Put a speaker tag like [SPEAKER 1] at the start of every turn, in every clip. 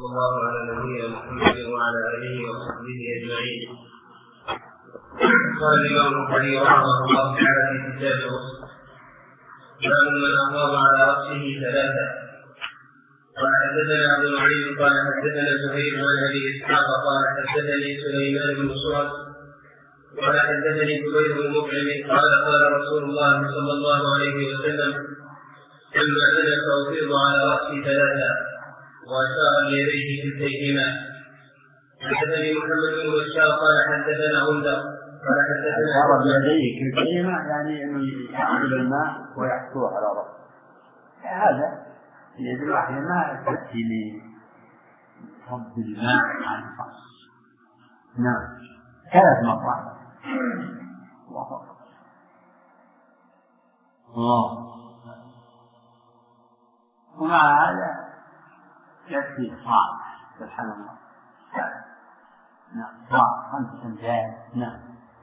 [SPEAKER 1] صلى الله على نبينا محمد وعلى آله وصحبه أجمعين. قال الإمام البخاري رحمه الله تعالى في كتاب الرسل: باب من أفاض على رأسه ثلاثة. قال حدثنا أبو نعيم قال حدثنا زهير عن أبي إسحاق قال حدثني سليمان بن سرد قال حدثني زبير بن مطعم قال قال رسول الله صلى الله عليه وسلم: أما أنا فأفيض على رأسي ثلاثة، وأشار بيديه كلتيهما. حدثني محمد بن بشار قال حدثنا غندر قال حدثنا
[SPEAKER 2] أشار بيديه كلتيهما يعني أنه يأخذ الماء ويحصوه على رأسه. هذا يد الواحد ما تأتي لصب الماء عن الرأس. نعم، 3 مرات. الله. ومع هذا يكفي صاع سبحان الله. نعم، صاع 5 أمثال. نعم.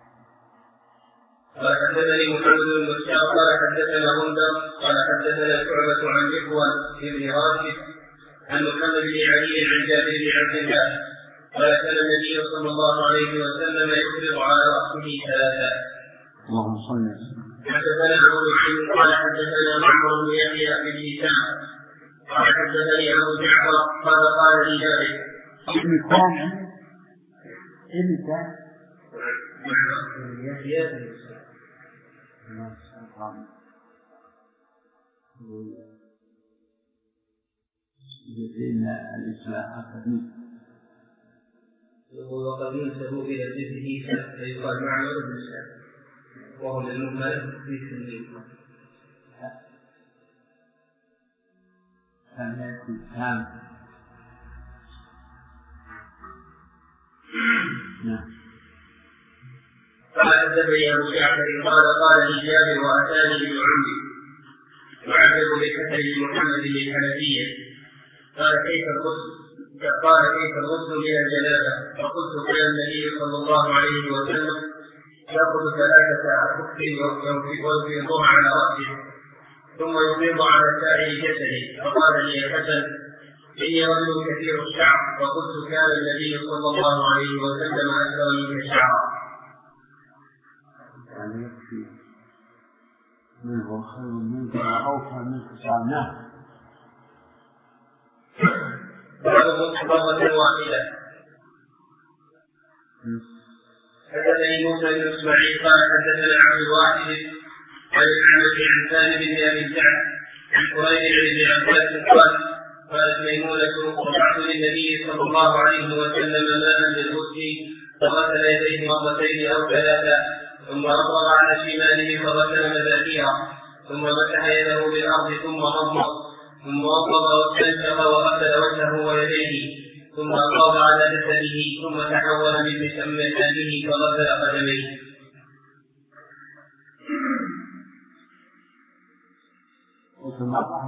[SPEAKER 1] قال حدثني محمد بن بشار قال حدثنا غندر قال حدثنا شعبة عن إخوان بن راشد عن محمد بن علي عن جابر بن عبد الله قال كان النبي صلى الله عليه وسلم يفرض على رأسه ثلاثة.
[SPEAKER 2] اللهم صل وسلم.
[SPEAKER 1] حدثنا أبو نعيم قال حدثنا معمر بن يحيى بن هشام قال حدثني أبو جعفر قال قال لي جابر
[SPEAKER 2] ابن
[SPEAKER 1] يحيى بن وقد ينسب إلى ابنه فيقال معمر بن هشام وهو المهمل في سنين. قال حدثني أبو جعفر قال قال لي جابر وأتاني ابن عمي يعذب بكسر محمد الحنفية قال كيف الغسل من الجنابة؟ فقلت كان النبي صلى الله عليه وسلم يأخذ 3 أكف ويفيضها على رأسه ثم يفيض على سائر جسده. فقال لي الحسن إني رجل كثير الشعر، وقلت كان النبي صلى الله عليه وسلم أكثر منك شعرا.
[SPEAKER 2] يعني يكفي منه خير منك وأوفى منك شعرناه.
[SPEAKER 1] باب مرة واحدة. حدثني موسى بن إسماعيل قال حدثنا عبد الواحد عن الأعمش عن سالم بن أبي الجعد عن قريب عن ابن عباس قالت ميمونة: رفعت للنبي صلى الله عليه وسلم ماء للغسل فغسل يديه 2 أو 3 ثم أفرغ على شماله فغسل مذاكيره ثم مسح يده بالأرض ثم مضمض ثم وضب واستنشق وغسل وجهه ويديه ثم أفاض على جسده ثم تحول من مكانه فغسل قدميه.
[SPEAKER 2] وثم الله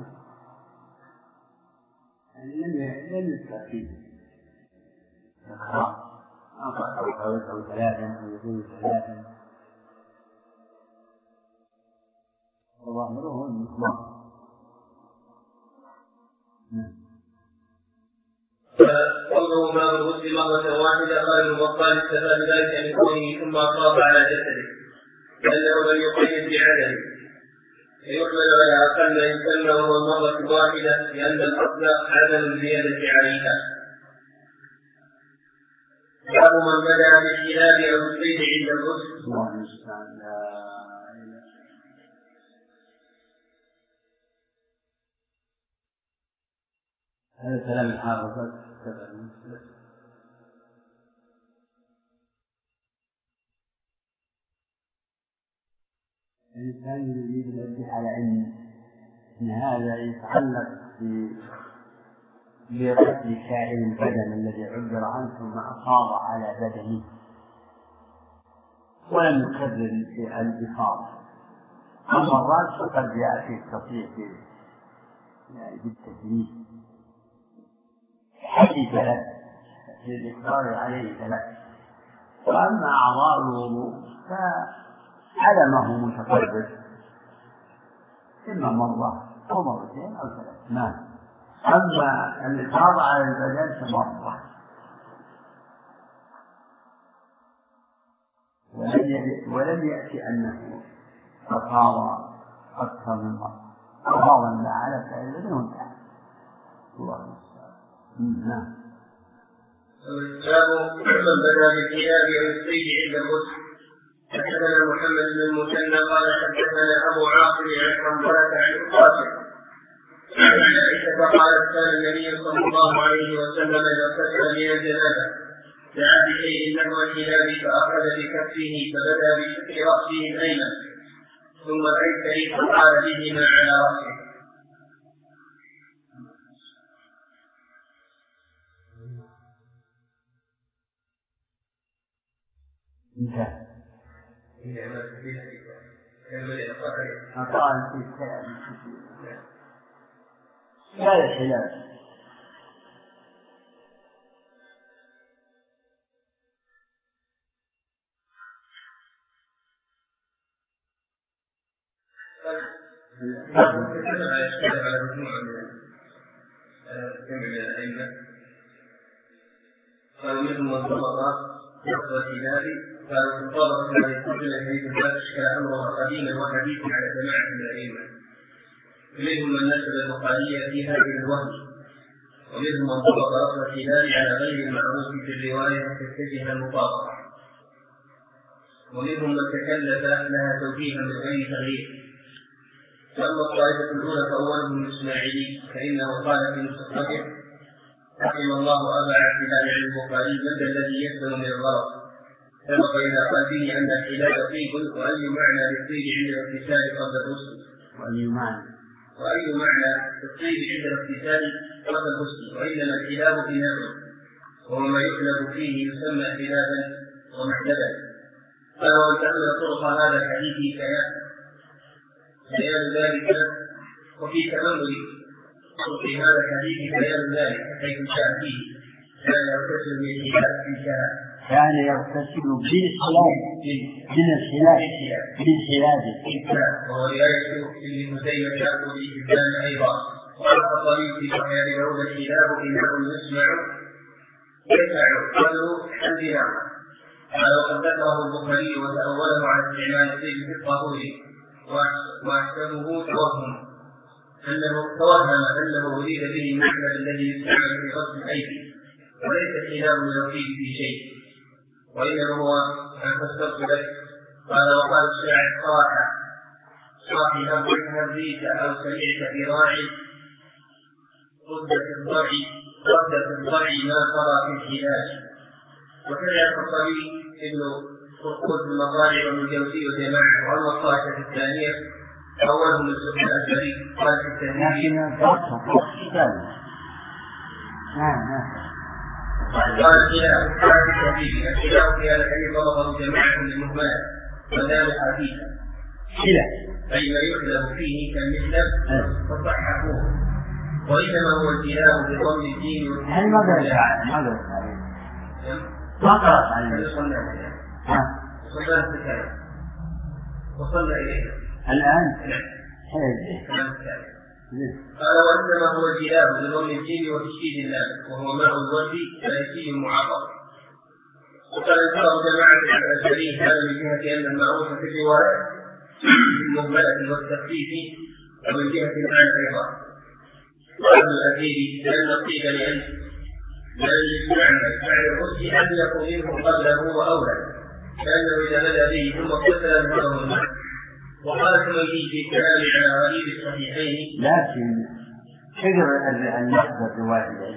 [SPEAKER 2] لم يستطيع أو 3 أو يقول 3 وظاهره المطلق.
[SPEAKER 1] قوله باب الغسل مرة واحدة قال البخاري استفاد ذلك من قوله ثم أفاض على جسده لأنه لم يقيد بعدد فيحمل على أقل إن كان هو مرة واحدة لأن الأصل عدم الزيادة عليها. باب من بدأ بالشهاب أو الصيد عند الغسل.
[SPEAKER 2] هذا كلام الحافظ. الإنسان يريد الإنتهاء على أن هذا يتعلق برد سائر البدن الذي عبر عنه ثم أفاض على بدنه ولم يكرر الإفاضة. أما الرأس فقد جاء في التصريح بالتدليل حديث 3 للإقرار عليه 3. وأما أعضاء الوضوء فعلمه متقرر إما مرة أو 2 أو 3. نعم. أما الإفاضة على البدن تمرة، ولم يأتي أنه أفاض أكثر من مرة، أفاض ما على فعل وانتهى. الله نعم.
[SPEAKER 1] باب من بدا بالثياب والصيد عند الغسل. حدثنا محمد بن المثنى قال حدثنا أبو عاصم عن حنظلة عن قاسم عن عائشة قالت كان النبي صلى الله عليه وسلم إذا اغتسل من الجنابة دعا بشيء نحو الثياب فأخذ بكفه فبدا بشق رأسه الأيمن ثم الأيسر فقال بهما على رأسه.
[SPEAKER 2] أقال في الكلام لا الخلاف.
[SPEAKER 1] قالوا منهم من ضبط لفظ الكتاب قالوا مطابقة ما يقول الحديث لا أشكال أمرها قديما وحديثا على جماعة من الأئمة. منهم من نسب البخاري في هذه الوهم، ومنهم من ضبط لفظ الكتاب على غير المعروف في الرواية تتجه المطابقة، ومنهم من تكلف لها توجيها من غير تغيير. فأما الطائفة الأولى فأولهم الإسماعيلي فإنه قال في مستخرجه رحم الله أبا عبد الله عن البخاري من الذي يسلم من الغرض، سبق إلى قلبه أن الحلال طيب، وأي معنى للطيب عند الاغتسال قبل الغسل، وأي معنى للطيب عند الاغتسال قبل الغسل، وإنما الحلال بناء وهو ما يحلب فيه يسمى حلابا ومحلبا. قال وأن تأمل طرق هذا الحديث بيان ذلك، وفي تأمل في هذا الحديث بيان ذلك حيث جاء فيه كان يغتسل
[SPEAKER 2] كان يغتسل بالحلاب
[SPEAKER 1] وهو رواية ابن خزيمة وابن حبان أيضا. وقال الخطابي في صحيح داود الحلاب إنه يسمع يسمع قالوا حمدنا. قال وقد ذكره البخاري وتأوله على استعمال الطيب في الطهور، واحسبه توهم أنه أريد به المعنى الذي يستعمل في غسل الأيدي، وليس الحلاب من الطيب في شيء، وإنما هو أن تستغفر لك. قال وقال الشاعر صاحي هبريك أو سمعت في راعي رد في الضرع ما ترى في الحلال. وكذا الخطابي ابن قرقود المطالع وابن الجوزي وجماعة. وأما الطائفة الثانية أولهم السنة الأشعري قال في التهذيب قال الخلاف في هذا الحديث ضربه جماعة للمهملة ودام حديثا أي ما يخلف فيه كالمثلب فصححوه، وإنما هو الخلاف بضم الدين
[SPEAKER 2] هل ما قرأت عليه
[SPEAKER 1] وصلنا إليه
[SPEAKER 2] الآن
[SPEAKER 1] قال وإنما هو الجلاب بضم الجيم وتشديد اللام وهو ماء الورد فليسي معاطف. وقال انكره جماعة الأشعري هذا من جهة أن المعروف في الرواية المهملة والتخفيف، ومن جهة المعنى أيضا. وابن الأثير لأن الطيب لأن يستعمل بعد الغسل أن يكون منه قبله وأولى، لأنه إذا بدا به ثم اغتسل انهضه الماء. وقال الحميدي في كلام على غريب الصحيحين
[SPEAKER 2] لكن شجر أن يحضر رواية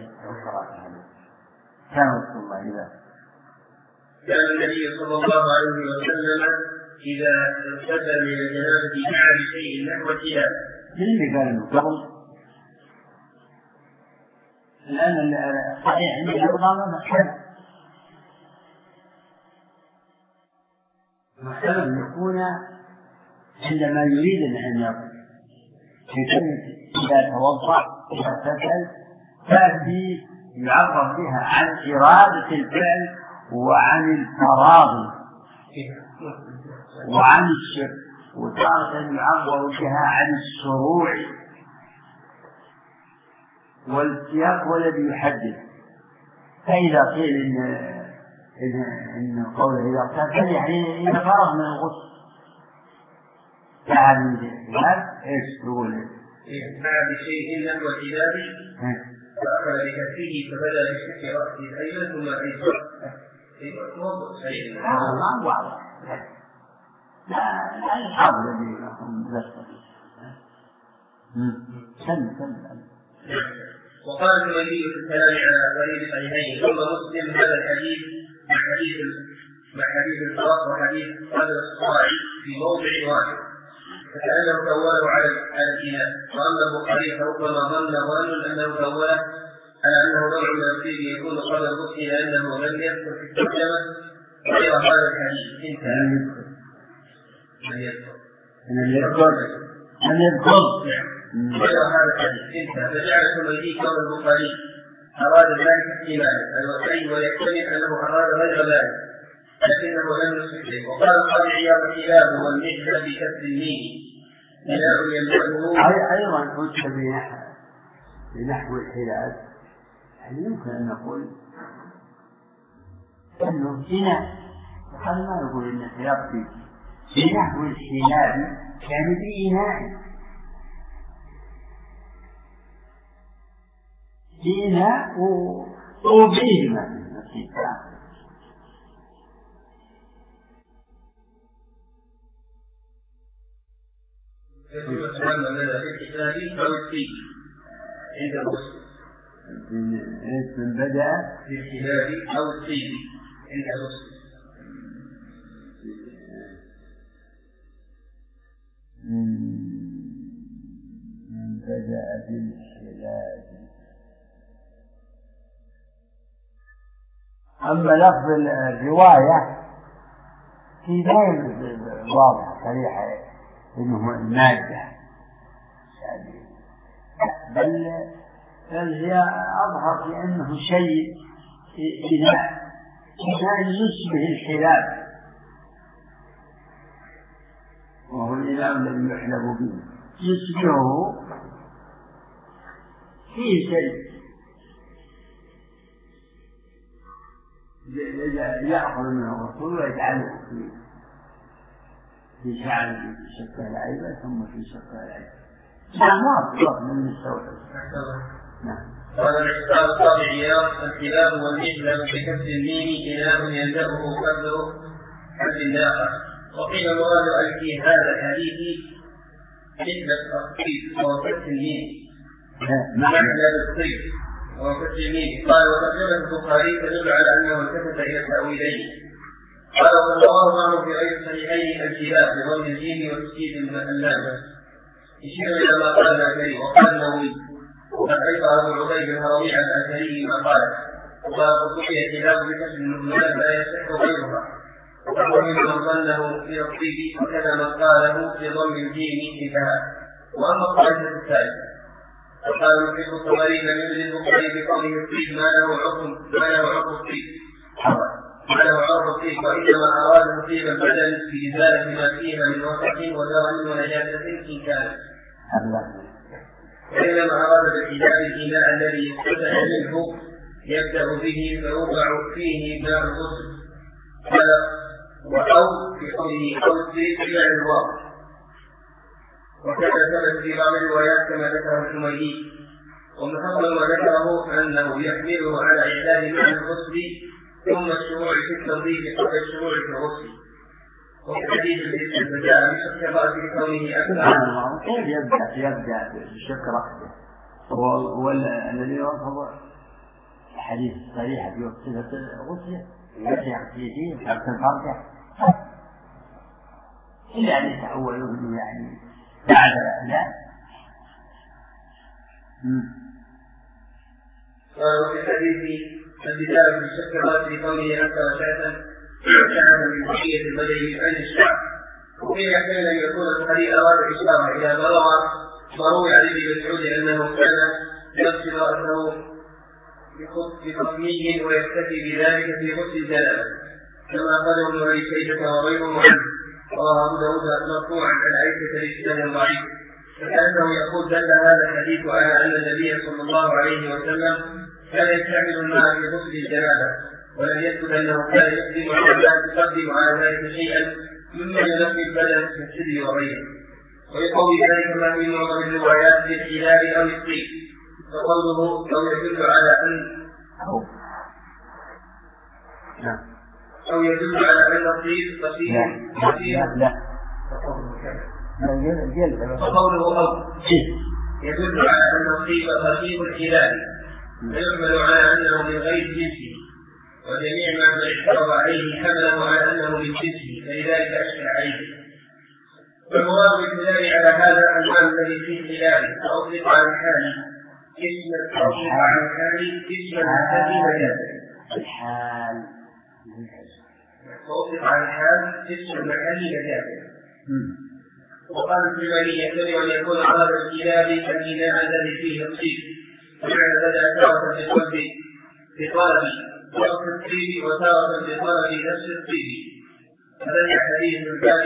[SPEAKER 2] كان رسول الله
[SPEAKER 1] كان النبي صلى الله عليه وسلم إذا اغتسل من الجنابة دعا بشيء نحو الخلاف.
[SPEAKER 2] من اللي قال له قبل؟ الآن صحيح عند الأرض محتمل يكون عندما يريد أن يغتسل إذا توضأ واغتسل تأتي يعرف بها عن إرادة الفعل وعن التراضي وعن الشك، وتارة يعبر بها عن الشروع والسياق هو الذي يحدد. فإذا قيل إن قوله إذا اغتسل يعني إذا فرغ من الغسل فعل من الخلاف إيش تقول؟
[SPEAKER 1] فعل بشيء نحو الحجاب فأخذ بكفه فبدأ بشك رأسه الأيمن ثم الأيسر. موضوع سيء.
[SPEAKER 2] ما واضح. لا الحظ الذي يكون ذكر.
[SPEAKER 1] وقال النبي في الكلام على فريد الصحيحين ثم مسلم هذا الحديث مع حديث الفرق وحديث قدر الصاعي في موضع واحد فكأنه دوله على الإناء. وأما البخاري فربما ظن أنه دوله على أنه نوع من الطيب يكون قبل الغسل لأنه لم يذكر في الترجمة غير هذا الحديث.
[SPEAKER 2] لم يذكر
[SPEAKER 1] غير هذا الحديث فجعل الحميدي كون البخاري أراد ذلك احتمالا الوسعي ويحتمل أنه أراد غير ذلك لكنه لم يصدق. وقال القاضي عياض الكلاب والمحنة بكسر الميم إناء يملأه
[SPEAKER 2] أيضا حجة بنحو الحلال. يعني يمكن أن نقول أنه إناء وقال ما يقول إن الخلاف في نحو الحلال يعني بإناء وبيه ما في نفسه. من بدأ
[SPEAKER 1] في الحلال أو الطيب عند الغسل.
[SPEAKER 2] من بدأ بالحلال. أما لفظ الرواية في غير واضح صريحة إنه المادة يعني بل هي أظهر في أنه شيء إناء يشبه الحلال وهو الإناء الذي يحلب به يشبهه فيه شيء يأخذ منه الرسول ويجعله في شعر في شق العيبة ثم في شق العيبة. واضح من السؤال.
[SPEAKER 1] قال الإحسان الطبيعي الكلاب والمحلب بكسر الميم إناء يلزمه قدر حد الآخر. وقيل مراد في هذا الحديث مثل الطيب وكسر الميم محلب الطيب وكسر الميم. قال وترجمة البخاري تدل على أنه التفت إلى التأويلين. قال والله معه في غير صحيحين الكلاب بضم الجيم وتسكيت اللامة يشير إلى ما قال الأثري وقال النووي وقد أيضا أبو عبيد الهروي عن الأثري ما قال وقال قصوية الكلاب بكسر المهملات لا يصح غيرها. وقال من ظنه في الطيب وكذا من قاله بضم الجيم انتهى. وأما الطائفة الثالثة وقال المحب الطبري لم يجد البخاري بقوله الطيب ما له عرض الطيب وإنما أراد طيب البدن في إزالة ما فيها من وسخ ودرن ونجاسة إن كان. وإنما أراد بالحجاب الإناء الذي يستدعى منه يبدأ به فيوضع فيه ماء الغسل أو في قوله أو الطيب إلى الواقع. وكذا ثبت في بعض الروايات كما ذكره الحميدي. ومحضر ما ذكره أنه يحمله على إعداد ماء الغسل ثم الشروع في التنظيف قبل الشروع في الغسل. وفي حديث الإسلام فجاء بشق رأسه بكونه أكثر.
[SPEAKER 2] كيف يبدأ بشق رأسه؟ والذي يرفض الحديث الصريح في وقت الغسل يرجع فيه شرط الفرجة إلا أن يتأولوا أنه يعني بعد لا.
[SPEAKER 1] وفي الحديث البداية في شق رأسه بكونه أكثر شعثا من بقية البدن عن الشعب. وفي أحيانا يكون الحديث أراد الإشارة إلى ضروري عليه بالسعود أنه كان يغسل رأسه بخصمه ويكتفي بذلك في غسل الجنابة كما قاله ابن أبي شيبة وغيره عنه. رواه أبو داود مرفوعا عن عائشة بإسناد ضعيف فكأنه يقول دل هذا الحديث على أن النبي صلى الله عليه وسلم كان يستعمل الماء في غسل الجنابة، ولم يثبت أنه كان يقدم على ذلك شيئا مما ينفي البدن من السر وغيره. ويقوي ذلك ما في معظم الروايات بالحلال أو الطيب، فقوله أو يدل على أن الطيب فقوله أو يدل على أن الطيب خفيف الحلال، ويحمل على أنه من غير جنسه، وجميع ما اعترض عليه حمله على أنه من جنسه، فلذلك أشكل عليه. والمراد بالحلال على هذا المعنى الذي فيه حلال، فأطلق على الحال اسم المحل مجازا. فأطلق على الحال اسم المحل مجازا. وقال الجبلي يحتمل أن يكون أراد الكلاب الإناء الذي فيه الطيب، فمعنى بدأ تارة بطلب وقت الطيب وتارة بطلب نفس الطيب. فبدأ حديث الباب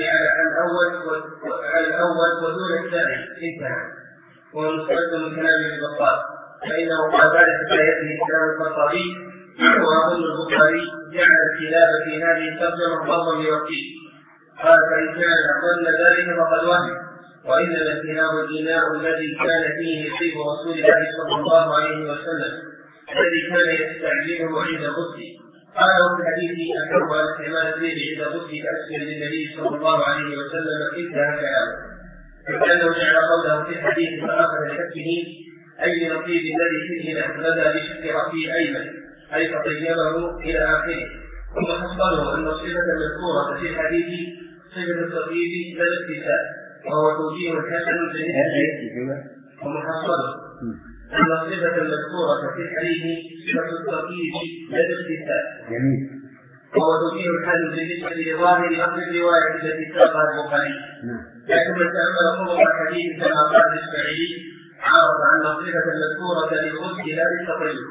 [SPEAKER 1] على الأول ودون الثاني انتهى، وهو مستمد من كلام البخاري، فإنه قال ذلك في آيته كلام الخطابي، وأظن البخاري جعل الكلاب في هذه الترجمة ضربا للطيب. قال فإن كان ظن ذلك فقد وهم، وإنما الكلاب الإناء الذي كان فيه طيب رسول الله صلى الله عليه وسلم الذي كان يستعمله عند غسله. قال في الحديث أحب على استعمال الطيب عند غسله كأسفل للنبي صلى الله عليه وسلم انتهى كلامه، فكأنه جعل قوله في الحديث فأخذ شكه أي من الطيب الذي فيه بدا بشك رأسه أيمن أي فطيبه إلى آخره. ثم حصله أن الصفة المذكورة في الحديث صفة التطيب لا الاكتساب، وهو توجيه حسن بالنسبة ومحصله أن الصفة المذكورة في الحديث صفة التطيب لا الاكتساب، وهو توجيه حسن بالنسبة لظاهر لفظ الرواية التي ساقها البخاري. لكن من تأمل طرق الحديث كما قال الإسماعيلي عرف أن الصفة المذكورة للغسل لا للتطيب.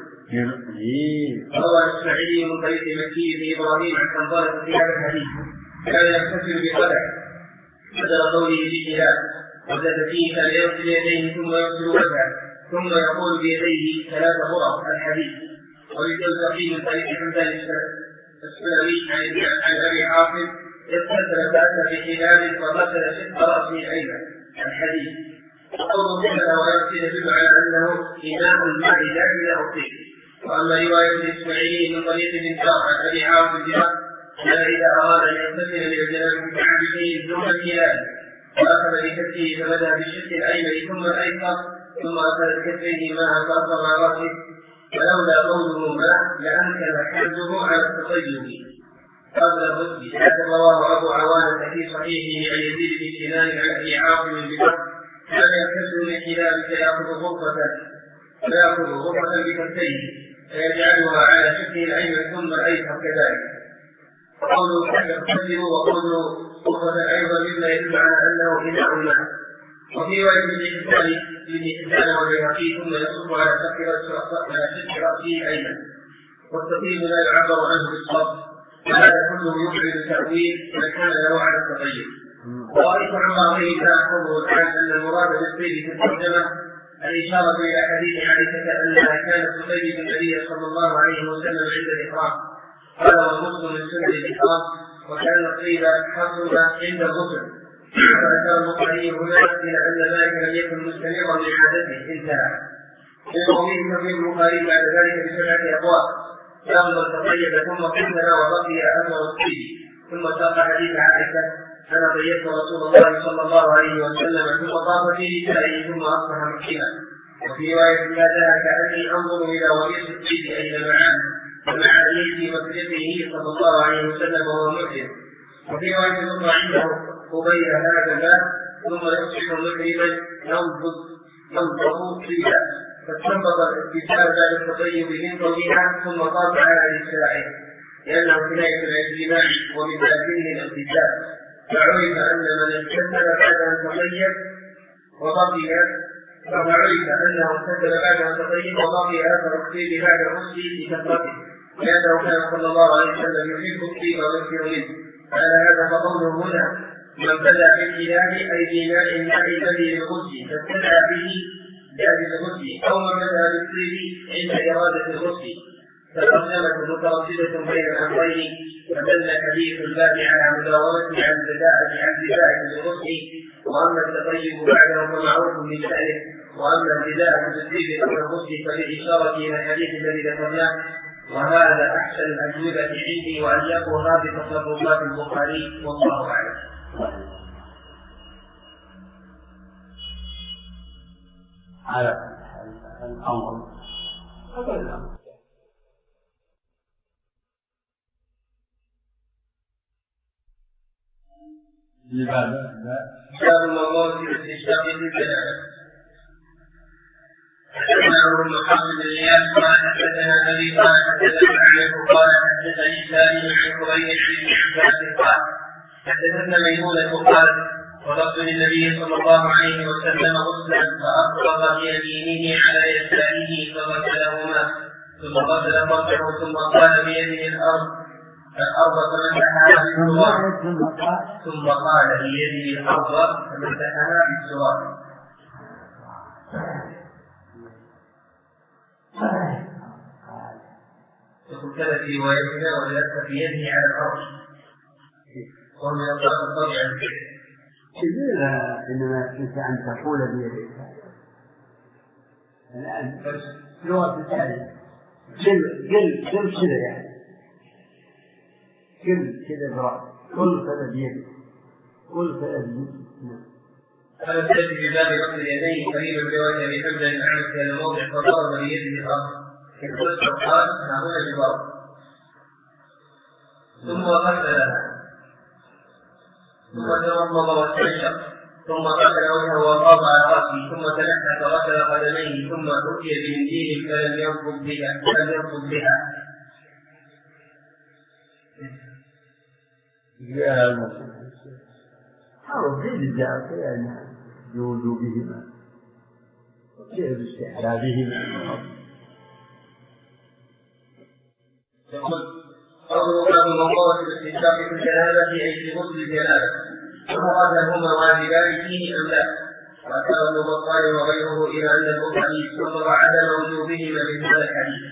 [SPEAKER 1] روى الإسماعيلي من طريق مكي بن إبراهيم عن حنظلة في هذا الحديث كان يغتسل بقدح بدل قوله بحلال، وزاد فيه كان يغسل يديه ثم يغسل وجهه ثم يقول بيديه 3 غرف الحديث. وللتوزيع من طريق حمدان السلمي عن أبي حافظ اغتسل بأس بحلال وغسل شق رأسه أيضا الحديث. وقوله كذا ويغسل يدل على أنه إناء الماء لا إلى الطيب. وأما رواية الإسماعيلي من طريق الإنكار عن أبي حافظ كان إذا أراد أن يغتسل للجنابة بعبده دون الهلال فأخذ بكفه فبدأ بالشق الأيمن ثم الأيسر ثم أخذ بكفيه ماء فأصر على رأسه، ولولا قوله ماء لأمكن حمله على التطيب قبل الغسل. هذا رواه أبو عوانة في صحيحه عن يزيد بن سنان عن أبي عاصم بن كان يغتسل للهلال فيأخذ غرفة بكفيه فيجعلها على شقه الأيمن ثم الأيسر كذلك. وقوله كان يغتسل وقوله غرفة أيضا مما يدل على أنه إناء الماء. وفي رواية ابن حبان والبيهقي ثم يصب على شق رأسه أيمن. والتطيب لا يعبر عنه بالصرف، وهذا كله يبعد تأويل ما كان له على التطيب. وأيضا عن بعضه تأخذه الآن أن المراد بالطيب في الترجمة الإشارة إلى حديث عائشة أنها كانت تطيب النبي صلى الله عليه وسلم عند الإحرام. قال ومسلم من سنة الإحرام وكان الطيب حصل عند الغسل. فذكر البخاري هنا إلى أن ذلك لم يكن مستمرا لعادته انتهى. ويرويه في البخاري بعد ذلك ب7 أبواب يأمر التطيب ثم قتل وبقي أمر الطيب، ثم ساق حديث عائشة أنا طيبت رسول الله صلى الله عليه وسلم ثم طاف في نسائه ثم أصبح محكما. وفي رواية كذا كأني أنظر إلى وريث الطيب أين معان ومع في مسجده صلى الله عليه وسلم وهو محرم. وفي رواية أخرى عنده قبيل هذا الماء ثم يصبح محرما ينظر طيبا فاستنبط الاغتسال بعد التطيب من طويلها ثم طاف على نسائه لأنه كناية عن الجماع ومن ذاته الاغتسال. فعرف أن من اغتسل بعد أن تطيب وبقي آخر الطيب بعد الغسل لكثرته، لأنه كان صلى الله عليه وسلم يحب الطيب ويكثر منه. على هذا فقوله هنا من بدا بالإله أي بماء الماء الذي للغسل فابتدأ به لأجل الغسل، أو من بدا بالطيب عند إرادة الغسل، فالترجمة مترددة بين الأمرين، فدل حديث الباب على مداومة عن بداءة بالغسل، وأما التطيب بعده فمعروف بشأنه، وأما البداءة بالطيب قبل الغسل فبالإشارة إلى الحديث الذي ذكرناه، وهذا أحسن الأجوبة عندي وأليقها بتصرفات البخاري، والله أعلم.
[SPEAKER 2] على الأمر هذا الأمر
[SPEAKER 1] باب الموضوع في الاستشفاء بالجنابة. حدثنا عمرو بن حفص بن غياث قال حدثنا أبي قال حدثنا أعمش قال حدثني سالم عن قريش بن عباس قال حدثنا ميمونة قال وضبط للنبي صلى الله عليه وسلم غسلا فأفرغ بيمينه على يساره فغسلهما ثم غسل فرجه ثم قال بيده الأرض فمسحها بالتراب ثم قال بيده الأرض فمسحها بالتراب. فكتب في روايتنا وليس في يده على الأرض ومن الله الطبيعي الكذب.
[SPEAKER 2] إنما كنت أن تقول بيدك الآن لغة الثانية قل كذا يعني قل كذا برأس قل كذا بيدك قل كذا بيدك.
[SPEAKER 1] هذا الذي في باب غسل اليدين قريبا برواية أبي حمزة بن عمرو في هذا الموضع فضرب بيده الأرض قال هنا بضرب ثم غسلها ثم تمضمض واستنشق ثم غسل وجهه وأفاض على رأسه ثم تنحى فغسل قدميه ثم أتي بمنديل فلم يرفض بها.
[SPEAKER 2] الدين جاء يعني بوجوبهما وكيف باستحبابهما.
[SPEAKER 1] قوله باب الموضوع في الاستشفاء في الجنابة أي في غسل الجنابة، ومراد هما واجبان فيه أم لا؟ وأشار ابن بطال وغيره إلى أن البخاري صدر عدم وجوبهما من هذا الحديث.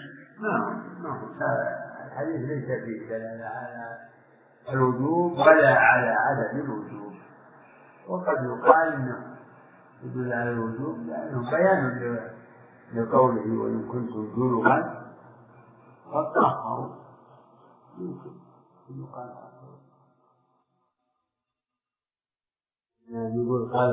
[SPEAKER 2] الحديث ليس فيه دلالة على الوجوب ولا على عدم الوجوب، وقد يقال انه يدل على الوجوب لانه بيان لقوله وان كنتم جنبا فطهروا يمكن يقال يقول قال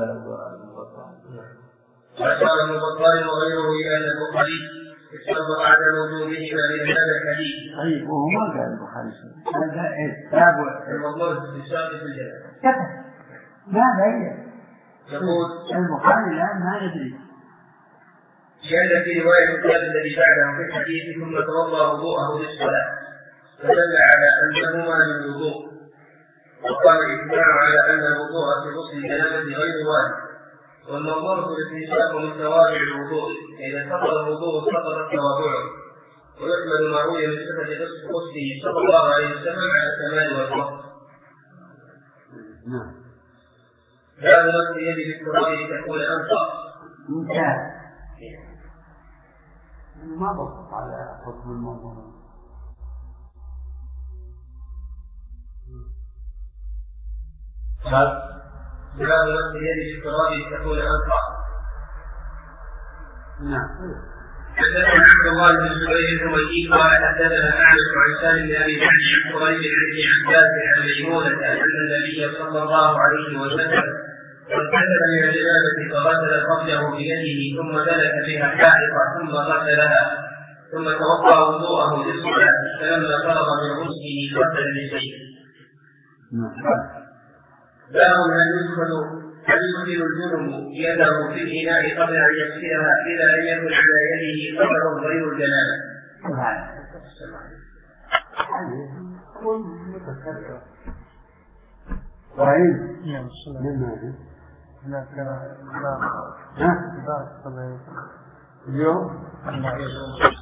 [SPEAKER 1] وأشار ابن بطال وغيره إلى أن البخاري استنبط عدم وجوبهما من هذا الحديث.
[SPEAKER 2] طيب وهو ما قال البخاري هذا باب
[SPEAKER 1] الموضوع في الاستشفاء في الجنابة.
[SPEAKER 2] ماذا هي؟
[SPEAKER 1] يقول
[SPEAKER 2] البخاري الآن ما ندري
[SPEAKER 1] لأن في رواية الكتاب الذي بعده في الحديث ثم توضأ وضوءه للصلاة فدل على أنهما للوضوء، وقال الإجماع على أن الوضوء في غسل الجنابة غير واجب، والموضوع في الاستنشاق من توابع الوضوء، إذا سقط الوضوء سقطت توابعه، ويحمل ما روي من صفة غسله صلى الله عليه وسلم على الكمال والفضل. باب غسل اليد بالتراب لتكون أنقى.
[SPEAKER 2] ممتاز. ما ضبط على حكم الموضوع.
[SPEAKER 1] باب غسل اليد بالتراب لتكون أنقى.
[SPEAKER 2] نعم.
[SPEAKER 1] حدثنا عبد الله بن الزبير الحميدي قال حدثنا أعمش عن سالم بن أبي بكر عن قريب عن عباس عن ميمونة أن النبي صلى الله عليه وسلم فاغتسل من الجنابة فغسل فرجه بيده ثم دلك بها الحائط ثم غسلها ثم توضأ وضوءه للصلاة فلما فرغ من غسله غسل رجليه. باب هل يدخل الجنب يده في الإناء قبل أن يغسلها إلى أن يكن على يده قدر غير الجنابة.
[SPEAKER 2] وعيد اليوم